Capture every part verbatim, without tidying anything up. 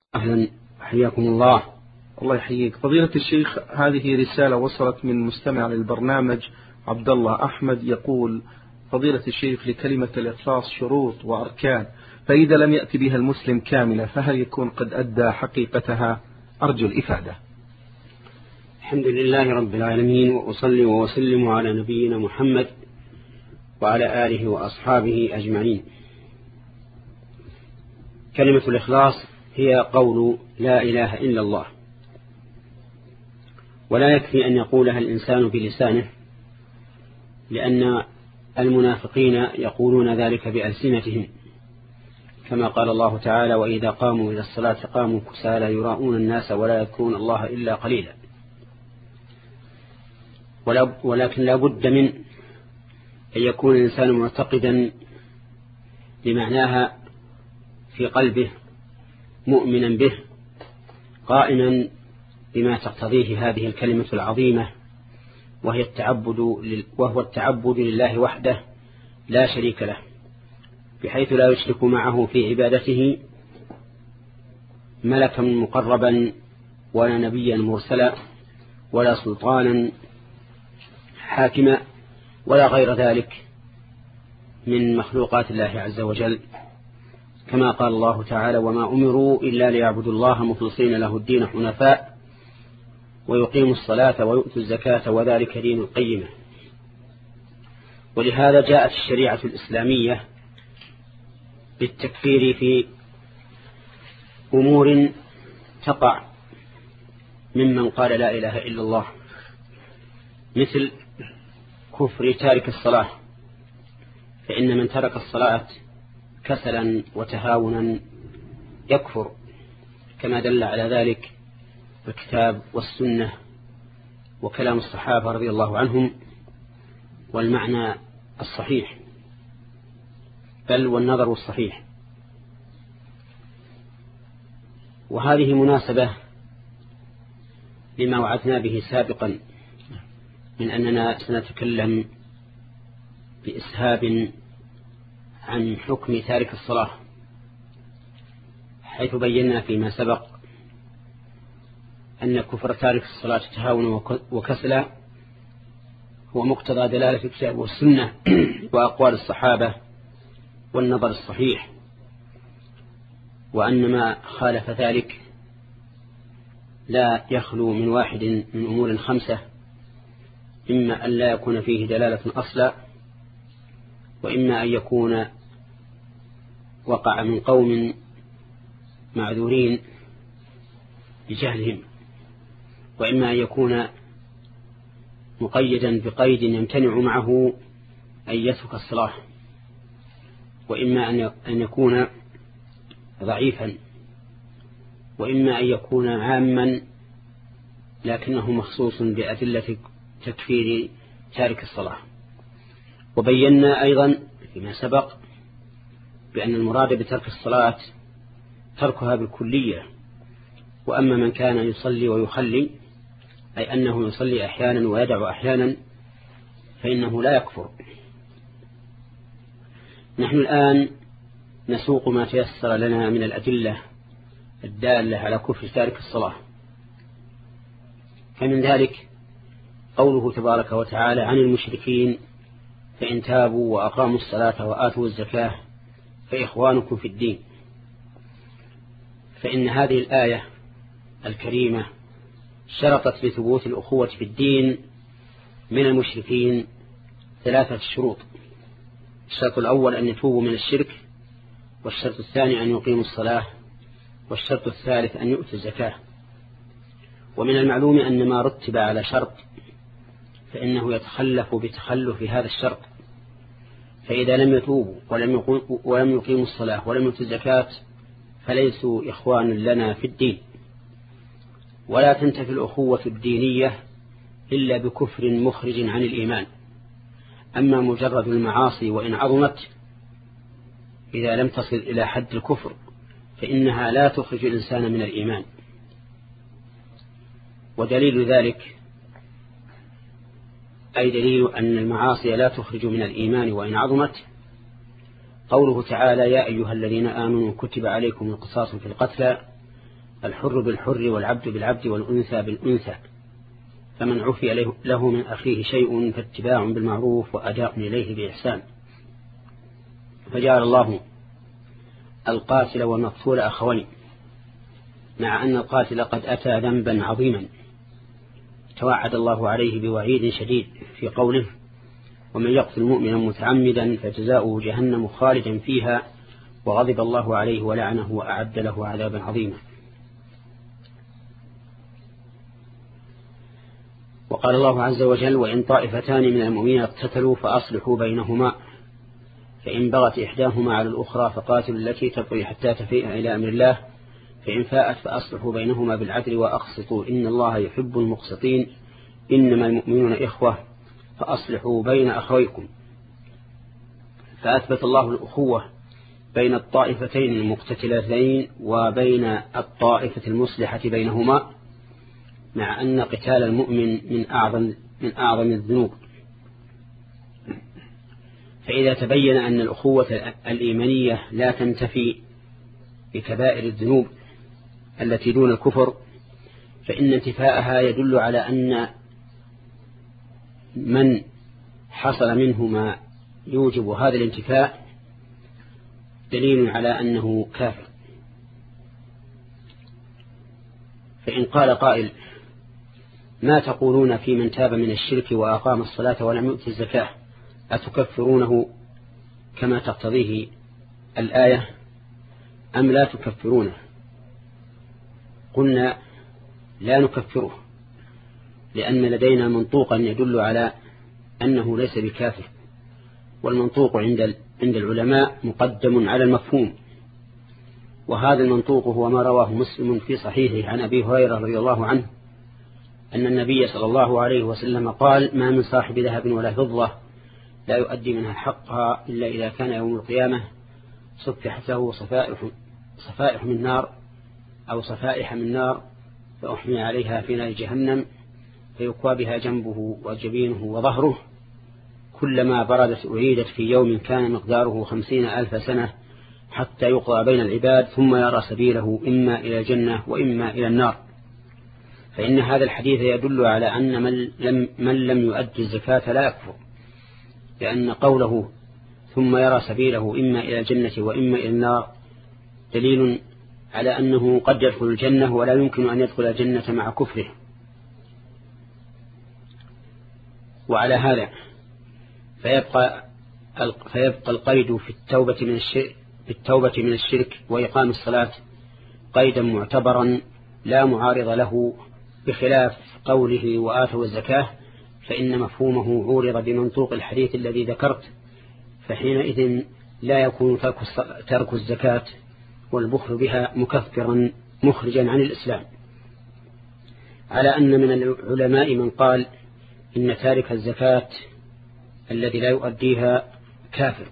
أهلا، حياكم الله. الله يحييك فضيلة الشيخ. هذه رسالة وصلت من مستمع للبرنامج عبد الله أحمد، يقول: فضيلة الشيخ، لكلمة الإخلاص شروط وأركان، فإذا لم يأتي بها المسلم كاملة فهل يكون قد أدى حقيقتها؟ أرجو الإفادة. الحمد لله رب العالمين، وأصلي وأسلم على نبينا محمد وعلى آله وأصحابه أجمعين. كلمة الإخلاص هي قول لا إله إلا الله، ولا يكفي أن يقولها الإنسان بلسانه، لأن المنافقين يقولون ذلك بألسنتهم، كما قال الله تعالى: وإذا قاموا إلى الصلاة قاموا كسالى يراءون الناس ولا يذكرون الله إلا قليلا. ولكن لا بد من أن يكون الإنسان معتقدا لمعناها في قلبه، مؤمنا به، قائما بما تقتضيه هذه الكلمة العظيمة، وهي التعبد وهو التعبد لله وحده لا شريك له، بحيث لا يشرك معه في عبادته ملكا مقربا ولا نبيا مرسلا ولا سلطانا حاكما ولا غير ذلك من مخلوقات الله عز وجل، كما قال الله تعالى: وما أمروا إلا ليعبدوا الله مخلصين له الدين حنفاء ويقيموا الصلاة ويؤتوا الزكاة وذلك دين القيمة. ولهذا جاءت الشريعة الإسلامية بالتكفير في أمور تقع ممن قال لا إله إلا الله، مثل كفر تارك الصلاة، فإن من ترك الصلاة كسلا وتهاونا يكفر، كما دل على ذلك الكتاب والسنة وكلام الصحابة رضي الله عنهم، والمعنى الصحيح بل والنظر الصحيح. وهذه مناسبة لما وعدنا به سابقا من أننا سنتكلم بإسهاب عن حكم تارك الصلاة، حيث بينا فيما سبق أن كفر تارك الصلاة تهاونا وكسلا هو مقتضى دلالة الكتاب والسنة وأقوال الصحابة والنظر الصحيح، وأن ما خالف ذلك لا يخلو من واحد من أمور خمسة: إما أن لا يكون فيه دلالة أصلا، وإما أن يكون وقع من قوم معذورين بجهلهم، وإما أن يكون مقيدا بقيد يمتنع معه أن يترك الصلاة، وإما أن يكون ضعيفا، وإما أن يكون عاما لكنه مخصوص بأدلة تكفير تارك الصلاة. وبينا أيضا فيما سبق بأن المراد بترك الصلاة تركها بالكلية، وأما من كان يصلي ويخلي، أي أنه يصلي أحيانا ويدع أحيانا، فإنه لا يكفر. نحن الآن نسوق ما تيسر لنا من الأدلة الدالة على كفر تارك الصلاة، فمن ذلك قوله تبارك وتعالى عن المشركين: فإن تابوا وأقاموا الصلاة وآتوا الزكاة فإخوانكم في الدين. فإن هذه الآية الكريمة شرطت لثبوت الأخوة في الدين من المشركين ثلاثة شروط: الشرط الأول أن يتوبوا من الشرك، والشرط الثاني أن يقيموا الصلاة، والشرط الثالث أن يؤتوا الزكاة. ومن المعلوم أن ما رتب على شرط فإنه يتخلف بتخلف هذا الشرط، فإذا لم يتوبوا ولم يقيموا الصلاة ولم يؤتوا الزكاة فليسوا إخوان لنا في الدين. ولا تنتفي الأخوة الدينية إلا بكفر مخرج عن الإيمان. أما مجرد المعاصي وإن عظمت إذا لم تصل إلى حد الكفر فإنها لا تخرج الإنسان من الإيمان. ودليل ذلك أي دليل أن المعاصي لا تخرج من الإيمان وإن عظمت قوله تعالى: يا أيها الذين آمنوا كتب عليكم القصاص في القتلى الحر بالحر والعبد بالعبد والأنثى بالأنثى، فمن عفي له من أخيه شيء فاتباع بالمعروف وأداء إليه بإحسان. فجعل الله القاتل والمقتول أخوين، مع أن القاتل قد أتى ذنبا عظيما توعد الله عليه بوعيد شديد في قوله: ومن يقتل مؤمنا متعمدا فجزاؤه جهنم خالدا فيها وغضب الله عليه ولعنه وأعد له عذابا عظيما. وقال الله عز وجل: وإن طائفتان من المؤمنين اقتتلوا فأصلحوا بينهما فإن بغت إحداهما على الأخرى فقاتلوا التي تبغي حتى تفيء إلى أمر الله فإن فاءت فأصلحوا بينهما بالعدل وأقسطوا إن الله يحب المقسطين إنما المؤمنون إخوة فأصلحوا بين أخويكم. فأثبت الله الأخوة بين الطائفتين المقتتلتين وبين الطائفة المصلحة بينهما، مع أن قتال المؤمن من أعظم من أعظم الذنوب. فإذا تبين أن الأخوة الإيمانية لا تنتفي بكبائر الذنوب التي دون الكفر، فإن انتفاءها يدل على أن من حصل منه ما يوجب هذا الانتفاء دليل على أنه كافر. فإن قال قائل: ما تقولون في من تاب من الشرك وأقام الصلاة ولم يؤت الزكاة، أتكفرونه كما تقتضيه الآية أم لا تكفرونه؟ قلنا: لا نكفره، لأن لدينا منطوقا يدل على أنه ليس بكافر، والمنطوق عند عند العلماء مقدم على المفهوم. وهذا المنطوق هو ما رواه مسلم في صحيحه عن أبي هريرة رضي الله عنه أن النبي صلى الله عليه وسلم قال: ما من صاحب ذهب ولا فضة لا يؤدي منها حقها إلا إذا كان يوم القيامة صفحت له صفائح, صفائح من نار أو صفائح من نار فأحمي عليها في نار جهنم فيكوى بها جنبه وجبينه وظهره، كلما بردت أعيدت في يوم كان مقداره خمسين ألف سنة حتى يقضى بين العباد ثم يرى سبيله إما إلى الجنة وإما إلى النار. فإن هذا الحديث يدل على أن من لم, من لم يؤدي الزكاة لا يكفر، لأن قوله ثم يرى سبيله إما إلى الجنة وإما إلى النار دليل على أنه قد يدخل الجنة ولا يمكن أن يدخل الجنة مع كفره. وعلى هذا فيبقى فيبقى القيد في التوبة من الشرك في التوبة من الشرك وإقام الصلاة قيدا معتبرا لا معارض له، بخلاف قوله وآتوا الزكاة فإن مفهومه عورض بمنطوق الحديث الذي ذكرت، فحينئذ لا يكون ترك الزكاة والبخل بها مكفرا مخرجا عن الإسلام. على أن من العلماء من قال إن تارك الزكاة الذي لا يؤديها كافر،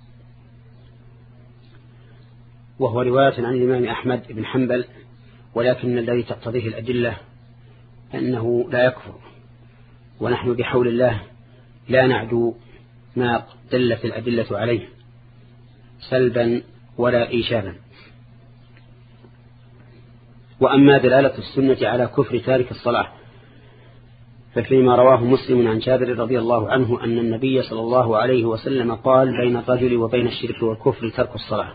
وهو رواية عن الإمام أحمد بن حنبل، ولكن الذي تقتضيه الأدلة أنه لا يكفر، ونحن بحول الله لا نعدو ما دلت الأدلة عليه سلبا ولا إيجابا. وأما دلالة السنة على كفر تارك الصلاة ففيما رواه مسلم عن جابر رضي الله عنه أن النبي صلى الله عليه وسلم قال: بين الرجل وبين الشرك والكفر ترك الصلاة،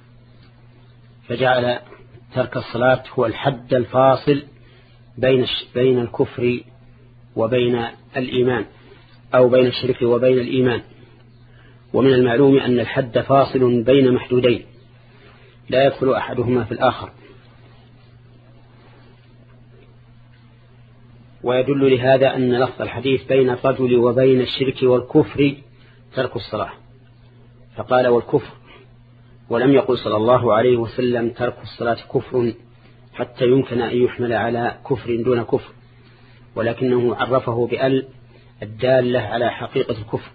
فجعل ترك الصلاة هو الحد الفاصل بين بين الكفر وبين الإيمان، أو بين الشرك وبين الإيمان. ومن المعلوم أن الحد فاصل بين محدودين لا يدخل أحدهما في الآخر، ويدل لهذا أن لفظ الحديث بين الرجل وبين الشرك والكفر ترك الصلاة، فقال والكفر، ولم يقل صلى الله عليه وسلم ترك الصلاة كفر حتى يمكن أن يحمل على كفر دون كفر، ولكنه عرفه بأل الدالة على حقيقة الكفر.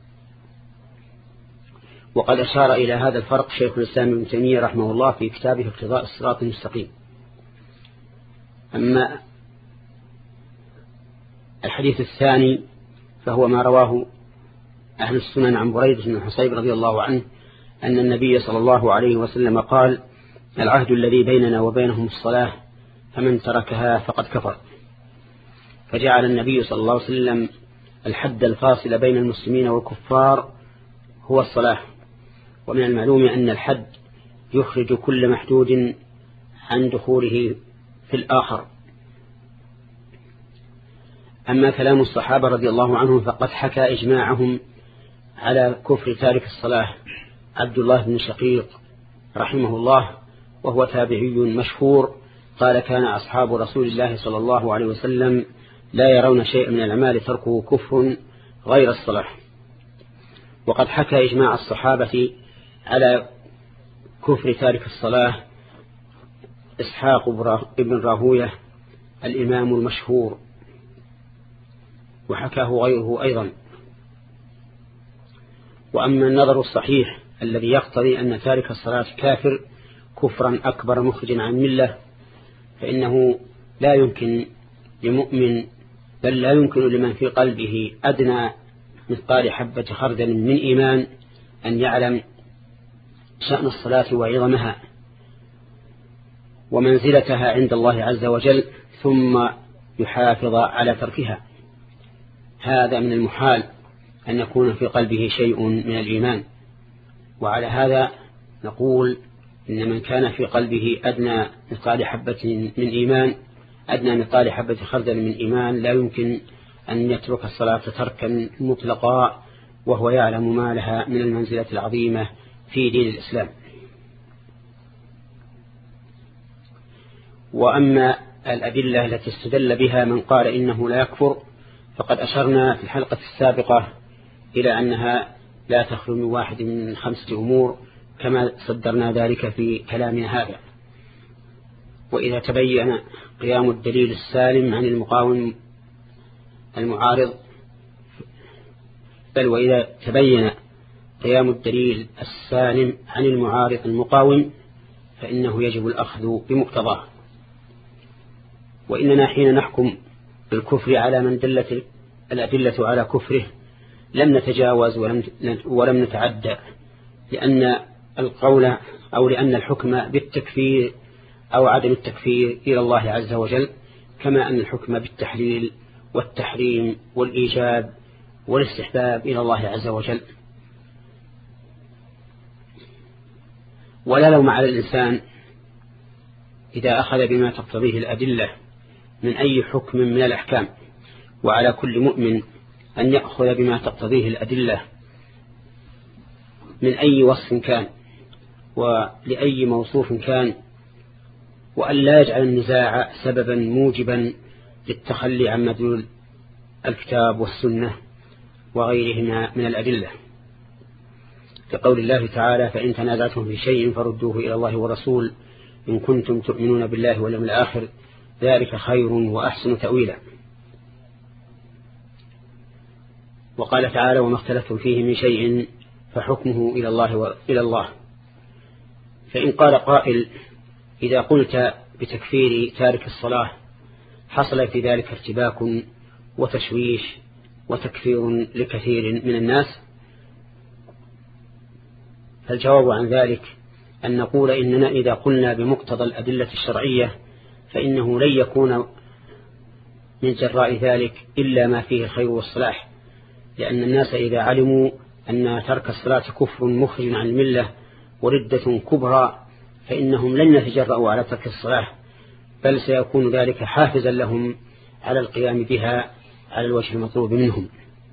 وقد أشار إلى هذا الفرق شيخ الإسلام ابن تيمية رحمه الله في كتابه اقتضاء الصراط المستقيم. أما الحديث الثاني فهو ما رواه أهل السنن عن بريدة بن الحصيب رضي الله عنه أن النبي صلى الله عليه وسلم قال: العهد الذي بيننا وبينهم الصلاة فمن تركها فقد كفر. فجعل النبي صلى الله عليه وسلم الحد الفاصل بين المسلمين والكفار هو الصلاة. ومن المعلوم أن الحد يخرج كل محدود عن دخوله في الآخر. أما كلام الصحابة رضي الله عنهم فقد حكى إجماعهم على كفر تارك الصلاة عبد الله بن شقيق رحمه الله، وهو تابعي مشهور، قال: كان أصحاب رسول الله صلى الله عليه وسلم لا يرون شيء من الأعمال تركه كفر غير الصلاة. وقد حكى إجماع الصحابة على كفر تارك الصلاة إسحاق بن راهوية الإمام المشهور، وحكاه غيره أيضا. وأما النظر الصحيح الذي يقتضي أن تارك الصلاة كافر كفرا أكبر مخرجا عن ملة، فإنه لا يمكن لمؤمن، بل لا يمكن لمن في قلبه أدنى مثقال حبة خردل من إيمان أن يعلم شأن الصلاة وعظمها ومنزلتها عند الله عز وجل ثم يحافظ على تركها. هذا من المحال أن يكون في قلبه شيء من الإيمان. وعلى هذا نقول إن من كان في قلبه أدنى مثقال حبة من إيمان أدنى مثقال حبة خردل من إيمان لا يمكن أن يترك الصلاة تركا مطلقا وهو يعلم ما لها من المنزلة العظيمة في دين الإسلام. وأما الأدلة التي استدل بها من قال إنه لا يكفر فقد أشرنا في الحلقة السابقة إلى أنها لا تخلو من واحد من خمسة أمور كما صدرنا ذلك في كلامنا هذا. وإذا تبين قيام الدليل السالم عن المقاوم المعارض بل وإذا تبين قيام الدليل السالم عن المعارض المقاوم فإنه يجب الأخذ بمقتضاه. وإننا حين نحكم بالكفر على من دلت الأدلة على كفره لم نتجاوز ولم ولم نتعدى، لأن القول أو لأن الحكم بالتكفير أو عدم التكفير إلى الله عز وجل، كما أن الحكم بالتحليل والتحريم والإيجاب والاستحباب إلى الله عز وجل. ولا لوم على الإنسان إذا أخذ بما تقتضيه الأدلة من أي حكم من الأحكام، وعلى كل مؤمن أن يأخذ بما تقتضيه الأدلة من أي وصف كان ولأي موصوف كان، وأن لا يجعل النزاع سببا موجبا للتخلي عن مدلول الكتاب والسنة وغيرهما من الأدلة، كقول الله تعالى: فإن تنازعتم في شيء فردوه إلى الله والرسول إن كنتم تؤمنون بالله واليوم الآخر ذلك خير وأحسن تأويلا. وقال تعالى: وما اختلفتم فيه من شيء فحكمه إلى الله وإلى الله. فإن قال قائل: إذا قلت بتكفير تارك الصلاة حصل في ذلك ارتباك وتشويش وتكفير لكثير من الناس، فالجواب عن ذلك أن نقول إننا إذا قلنا بمقتضى الأدلة الشرعية فإنه لن يكون من جراء ذلك إلا ما فيه الخير والصلاح، لأن الناس إذا علموا أن ترك الصلاة كفر مخرج عن الملة وردة كبرى فإنهم لن يتجرؤوا على ترك الصلاة، بل سيكون ذلك حافزا لهم على القيام بها على الوجه المطلوب منهم.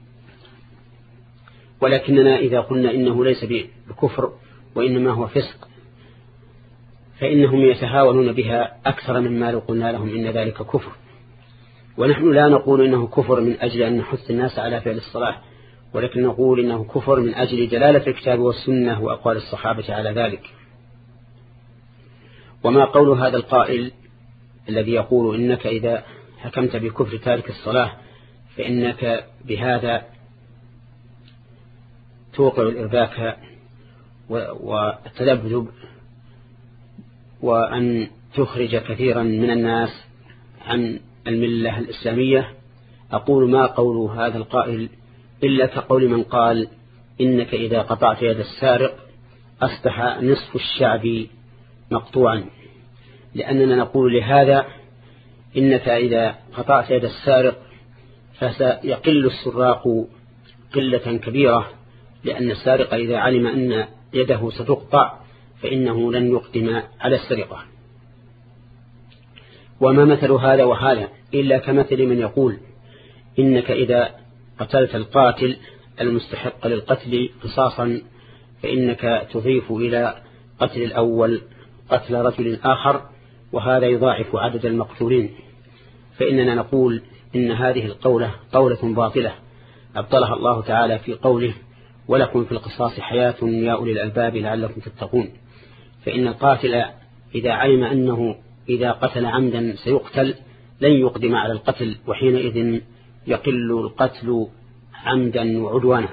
ولكننا إذا قلنا إنه ليس بكفر وإنما هو فسق فإنهم يتهاونون بها أكثر مما لو قلنا لهم إن ذلك كفر. ونحن لا نقول إنه كفر من أجل أن نحث الناس على فعل الصلاة، ولكن نقول إنه كفر من أجل دلالة الكتاب والسنة وأقوال الصحابة على ذلك. وما قول هذا القائل الذي يقول إنك إذا حكمت بكفر تارك الصلاة فإنك بهذا توقع الإرباك والتذبذب وأن تخرج كثيرا من الناس عن الملة الإسلامية، أقول ما قول هذا القائل إلا كقول من قال إنك إذا قطعت يد السارق أصبح نصف الشعب مقطوعا، لأننا نقول لهذا إنك إذا قطعت يد السارق فسيقل السراق قلة كبيرة، لأن السارق إذا علم أن يده ستقطع فإنه لن يقدم على السرقة. وما مثل هذا وهذا إلا كمثل من يقول إنك إذا قتلت القاتل المستحق للقتل قصاصا فإنك تضيف إلى قتل الأول قتل رجل آخر، وهذا يضاعف عدد المقتولين. فإننا نقول إن هذه القولة قولة باطلة أبطلها الله تعالى في قوله ولكم في القصاص حياة يا أولي الألباب لعلكم تتقون. فإن القاتل إذا علم أنه إذا قتل عمدا سيقتل لن يقدم على القتل، وحينئذ يقل القتل عمدا وعدوانا.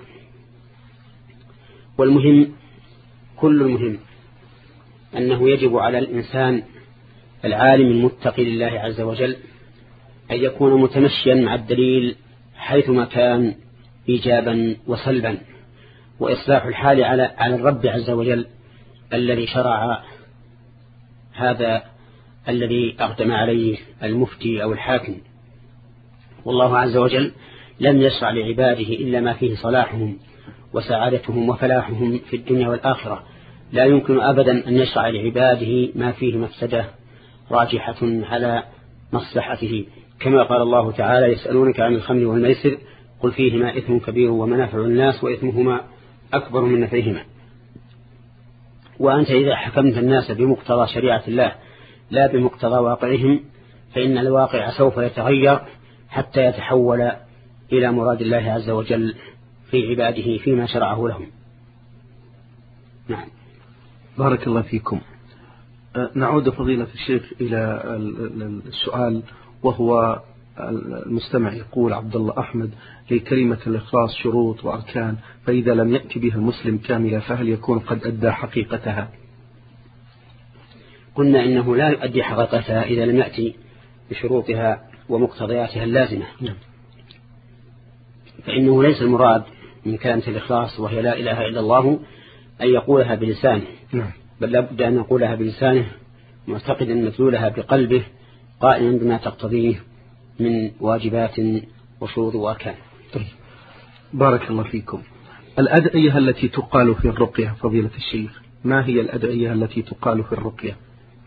والمهم كل المهم أنه يجب على الإنسان العالم المتقي لله عز وجل أن يكون متمشيا مع الدليل حيثما كان إيجابا وسلبا، وإصلاح الحال على على الرب عز وجل الذي شرع هذا الذي أقدم عليه المفتي أو الحاكم. والله عز وجل لم يشرع لعباده إلا ما فيه صلاحهم وسعادتهم وفلاحهم في الدنيا والآخرة. لا يمكن أبدا أن يشرع لعباده ما فيه مفسدة راجحة على مصلحته، كما قال الله تعالى يسألونك عن الخمر والميسر قل فيهما إثم كبير ومنافع الناس وإثمهما أكبر من نفعهما. وأنت إذا حكمت الناس بمقتضى شريعة الله لا بمقتضى واقعهم فإن الواقع سوف يتغير حتى يتحول إلى مراد الله عز وجل في عباده فيما شرعه لهم. نعم. بارك الله فيكم. نعود فضيلة الشيخ إلى السؤال، وهو المستمع يقول عبد الله أحمد لكلمة الإخلاص شروط وأركان، فإذا لم يأتي بها المسلم كاملة فهل يكون قد أدى حقيقتها؟ قلنا إنه لا يؤدي حقيقتها إذا لم يأتي بشروطها ومقتضياتها اللازمة. نعم. فإنه ليس المراد من كلمة الإخلاص وهي لا إله إلا الله أن يقولها بلسانه. نعم. بل لابد أن يقولها بلسانه معتقدا مدلولها بقلبه قائما بما تقتضيه من واجبات وشروط وأركان. بارك الله فيكم. الأدعية التي تقال في الرقية فضيلة الشيخ، ما هي الأدعية التي تقال في الرقية؟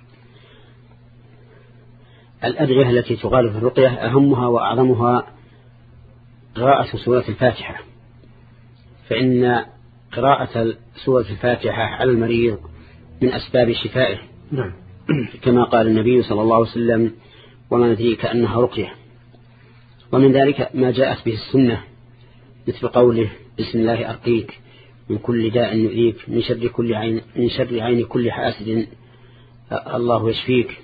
الأدعية التي تقال في الرقية أهمها وأعظمها قراءة سورة الفاتحة، فإن قراءة سورة الفاتحة على المريض من أسباب شفائه. نعم. كما قال النبي صلى الله عليه وسلم وما ندريك أنها رقية. ومن ذلك ما جاءت به السنة مثل قوله بسم الله أرقيك من كل داء يؤذيك من شر كل عين من شر عين كل حاسد الله يشفيك،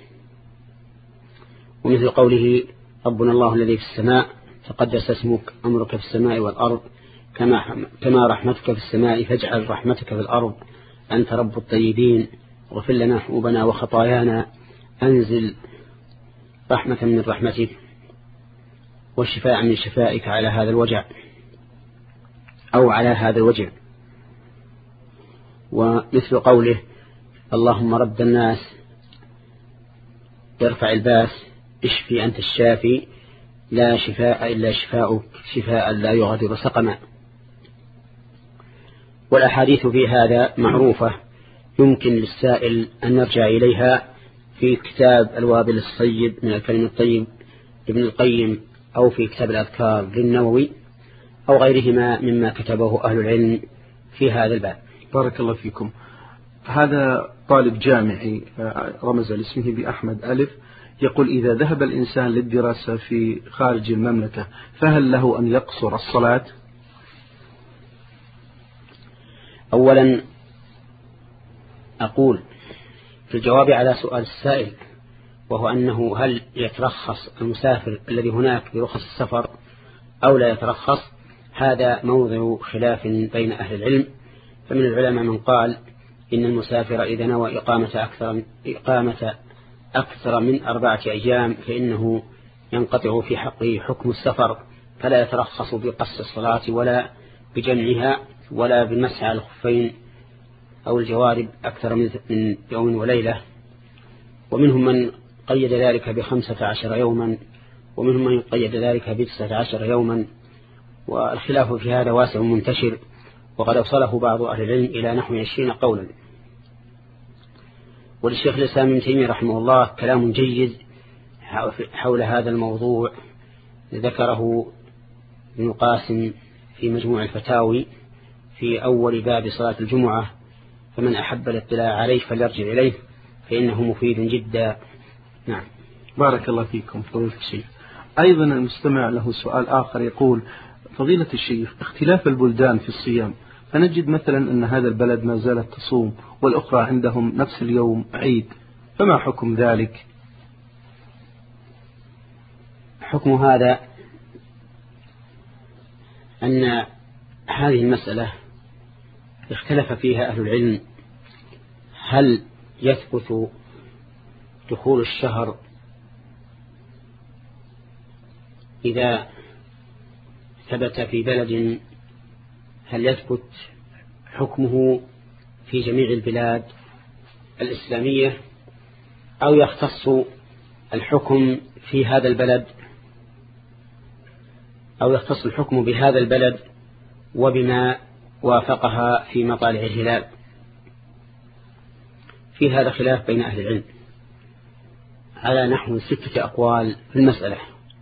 ومثل قوله ربنا الله الذي في السماء تقدس اسمك أمرك في السماء والأرض كما كما رحمتك في السماء فاجعل رحمتك في الأرض أنت رب الطيبين اغفر لنا حوبنا وخطايانا أنزل رحمة من رحمتك والشفاء من شفائك على هذا الوجع أو على هذا الوجع. ومثل قوله اللهم رب الناس يرفع الباس اشفي أنت الشافي لا شفاء إلا شفاؤك شفاء لا يغادر سقما. والأحاديث في هذا معروفة يمكن للسائل أن نرجع إليها في كتاب الوابل الصيب من الكلم الطيب ابن القيم أو في كتاب الأذكار للنووي أو غيرهما مما كتبه أهل العلم في هذا الباب. بارك الله فيكم. هذا طالب جامعي رمز لاسمه بأحمد ألف يقول إذا ذهب الإنسان للدراسة في خارج المملكة فهل له أن يقصر الصلاة؟ أولا أقول في الجواب على سؤال السائل وهو أنه هل يترخص المسافر الذي هناك برخص السفر أو لا يترخص، هذا موضع خلاف بين أهل العلم. فمن العلماء من قال إن المسافر إذا نوى إقامة أكثر, إقامة أكثر من أربعة أيام فإنه ينقطع في حقه حكم السفر فلا يترخص بقص الصلاة ولا بجمعها ولا بالمسح على الخفين أو الجوارب أكثر من يوم وليلة. ومنهم من قيد ذلك بخمسة عشر يوما، ومنهم من قيد ذلك بتسعة عشر يوما، والخلاف في هذا واسع منتشر، وقد أوصله بعض أهل العلم إلى نحو عشرين قولا. وللشيخ الإسلام ابن تيمية رحمه الله كلام جيد حول هذا الموضوع ذكره ابن القاسم في مجموع الفتاوي في أول باب صلاة الجمعة، فمن أحب الاطلاع عليه فليرجع إليه فإنه مفيد جدا. نعم. بارك الله فيكم فضيلة الشيخ. أيضا المستمع له سؤال آخر يقول: فضيلة الشيخ، اختلاف البلدان في الصيام، فنجد مثلا أن هذا البلد ما زالت تصوم والأخرى عندهم نفس اليوم عيد، فما حكم ذلك؟ حكم هذا أن هذه المسألة اختلف فيها أهل العلم، هل يثبت دخول الشهر إذا ثبت في بلد، هل يثبت حكمه في جميع البلاد الإسلامية، أو يختص الحكم في هذا البلد، أو يختص الحكم بهذا البلد وبما وافقها في مطالع الهلال. في هذا خلاف بين أهل العلم على نحو ستة أقوال في المسألة.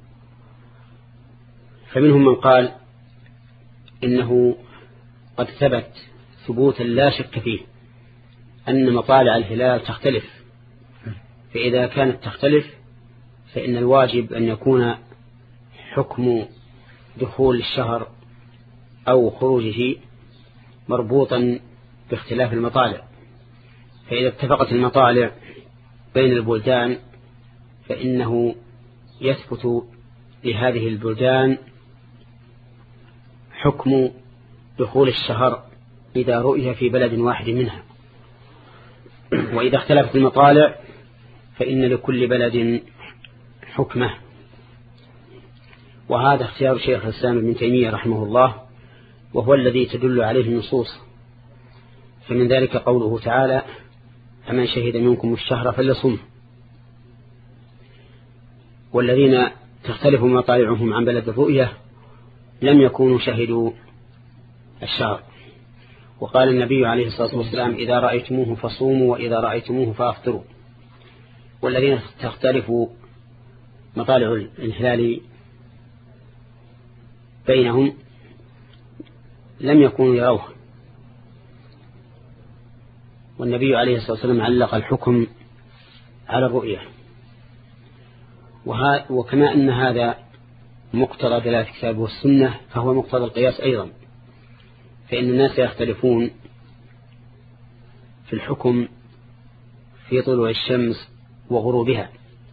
فمنهم من قال إنه قد ثبت ثبوتا لا شك فيه أن مطالع الهلال تختلف، فإذا كانت تختلف فإن الواجب أن يكون حكم دخول الشهر أو خروجه مربوطا باختلاف المطالع. فإذا اتفقت المطالع بين البلدان فإنه يثبت لهذه البلدان حكم دخول الشهر إذا رؤي في بلد واحد منها، وإذا اختلفت المطالع فإن لكل بلد حكمه. وهذا اختيار شيخ الإسلام ابن تيمية رحمه الله، وهو الذي تدل عليه النصوص. فمن ذلك قوله تعالى: فمن شهد منكم الشهر فليصمه. والذين تختلف مطالعهم عن بلد الرؤية لم يكونوا شهدوا الشهر. وقال النبي عليه الصلاة والسلام: إذا رأيتموه فصوموا وإذا رأيتموه فأفطروا. والذين تختلف مطالع الهلال بينهم لم يكونوا يروه، والنبي عليه الصلاة والسلام علق الحكم على الرؤية. وكما أن هذا مقتضى دلالة الكتاب والسنة فهو مقتضى القياس أيضا، فإن الناس يختلفون في الحكم في طلوع الشمس وغروبها،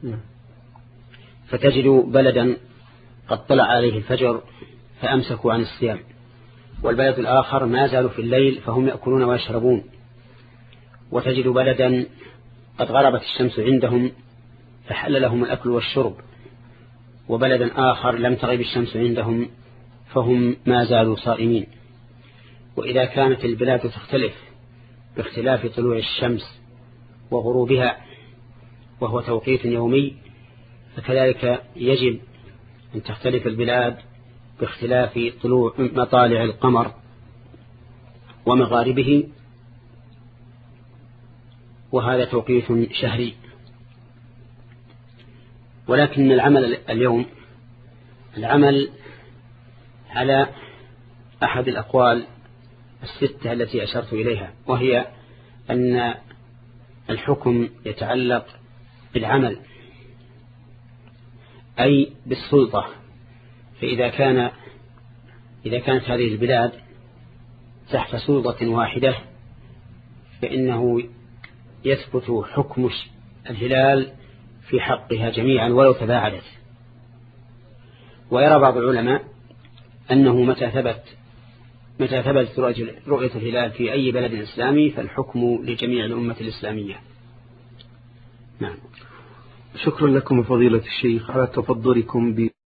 فتجد بلدا قد طلع عليه الفجر فأمسكوا عن الصيام، والبلد الآخر ما زالوا في الليل فهم يأكلون ويشربون. وتجد بلدا قد غربت الشمس عندهم فحل لهم الأكل والشرب، وبلدا آخر لم تغرب الشمس عندهم فهم ما زالوا صائمين. وإذا كانت البلاد تختلف باختلاف طلوع الشمس وغروبها وهو توقيت يومي، فكذلك يجب أن تختلف البلاد باختلاف طلوع مطالع القمر ومغاربه، وهذا توقيت شهري. ولكن العمل اليوم العمل على أحد الأقوال الستة التي أشرت إليها، وهي أن الحكم يتعلق بالعمل أي بالسلطة. فإذا كان إذا كانت هذه البلاد تحت سلطة واحدة فإنه يثبت حكم الهلال في حقها جميعا ولو تباعدت. ويرى بعض العلماء أنه متى ثبت متى ثبت رؤية الهلال في أي بلد إسلامي فالحكم لجميع الأمة الإسلامية. نعم. شكرا لكم فضيلة الشيخ على تفضلكم ب